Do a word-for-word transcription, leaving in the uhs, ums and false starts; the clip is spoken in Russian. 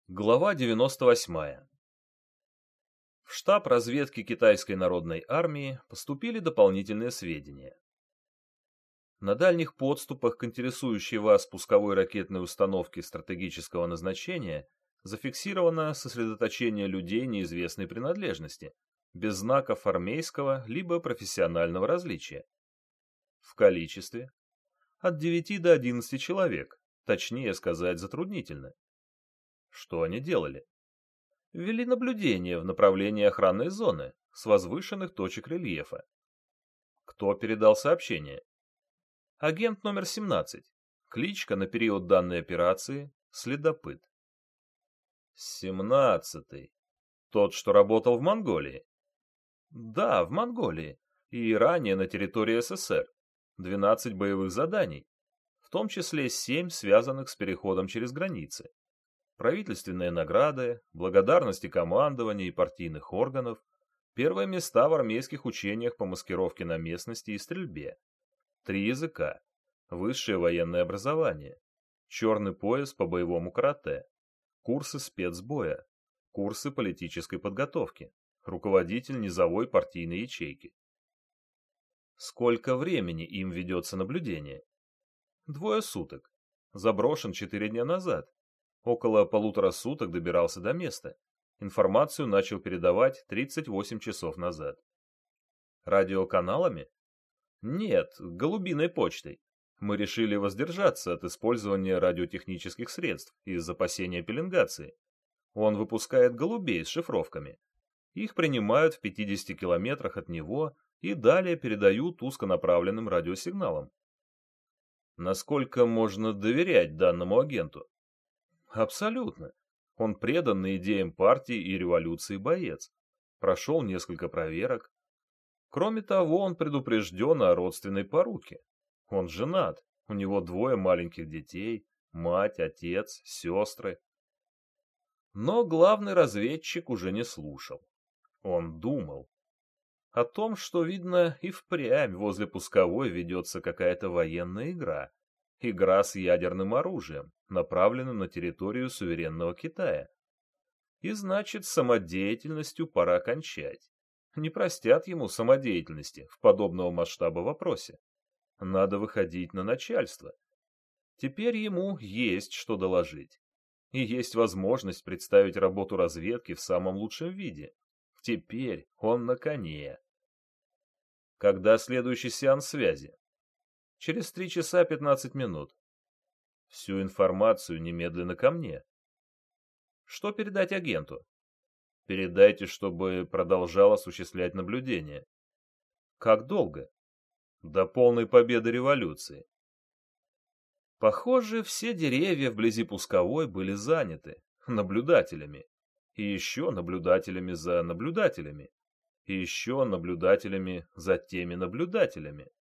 Глава девяносто восьмая. В штаб разведки Китайской народной армии поступили дополнительные сведения. На дальних подступах к интересующей вас пусковой ракетной установке стратегического назначения зафиксировано сосредоточение людей неизвестной принадлежности, без знаков армейского либо профессионального различия. В количестве от девяти до одиннадцати человек, точнее сказать затруднительно. Что они делали? Ввели наблюдение в направлении охранной зоны с возвышенных точек рельефа. Кто передал сообщение? Агент номер семнадцать. Кличка на период данной операции — Следопыт. семнадцатый. Тот, что работал в Монголии? Да, в Монголии. И ранее на территории СССР. двенадцать боевых заданий, в том числе семь связанных с переходом через границы. Правительственные награды, благодарности командования и партийных органов, первые места в армейских учениях по маскировке на местности и стрельбе, три языка, высшее военное образование, черный пояс по боевому карате, курсы спецбоя, курсы политической подготовки, руководитель низовой партийной ячейки. Сколько времени им ведется наблюдение? Двое суток. Заброшен четыре дня назад. Около полутора суток добирался до места. Информацию начал передавать тридцать восемь часов назад. Радиоканалами? Нет, голубиной почтой. Мы решили воздержаться от использования радиотехнических средств из опасения пеленгации. Он выпускает голубей с шифровками. Их принимают в пятидесяти километрах от него и далее передают узконаправленным радиосигналам. Насколько можно доверять данному агенту? Абсолютно. Он преданный идеям партии и революции боец. Прошел несколько проверок. Кроме того, он предупрежден о родственной поруке. Он женат, у него двое маленьких детей, мать, отец, сестры. Но главный разведчик уже не слушал. Он думал о том, что, видно, и впрямь возле пусковой ведется какая-то военная игра. Игра с ядерным оружием, направленным на территорию суверенного Китая. И значит, с самодеятельностью пора кончать. Не простят ему самодеятельности в подобного масштаба вопросе. Надо выходить на начальство. Теперь ему есть что доложить. И есть возможность представить работу разведки в самом лучшем виде. Теперь он на коне. Когда следующий сеанс связи? Через три часа пятнадцать минут. Всю информацию немедленно ко мне. Что передать агенту? Передайте, чтобы продолжал осуществлять наблюдение. Как долго? До полной победы революции. Похоже, все деревья вблизи пусковой были заняты наблюдателями. И еще наблюдателями за наблюдателями. И еще наблюдателями за теми наблюдателями.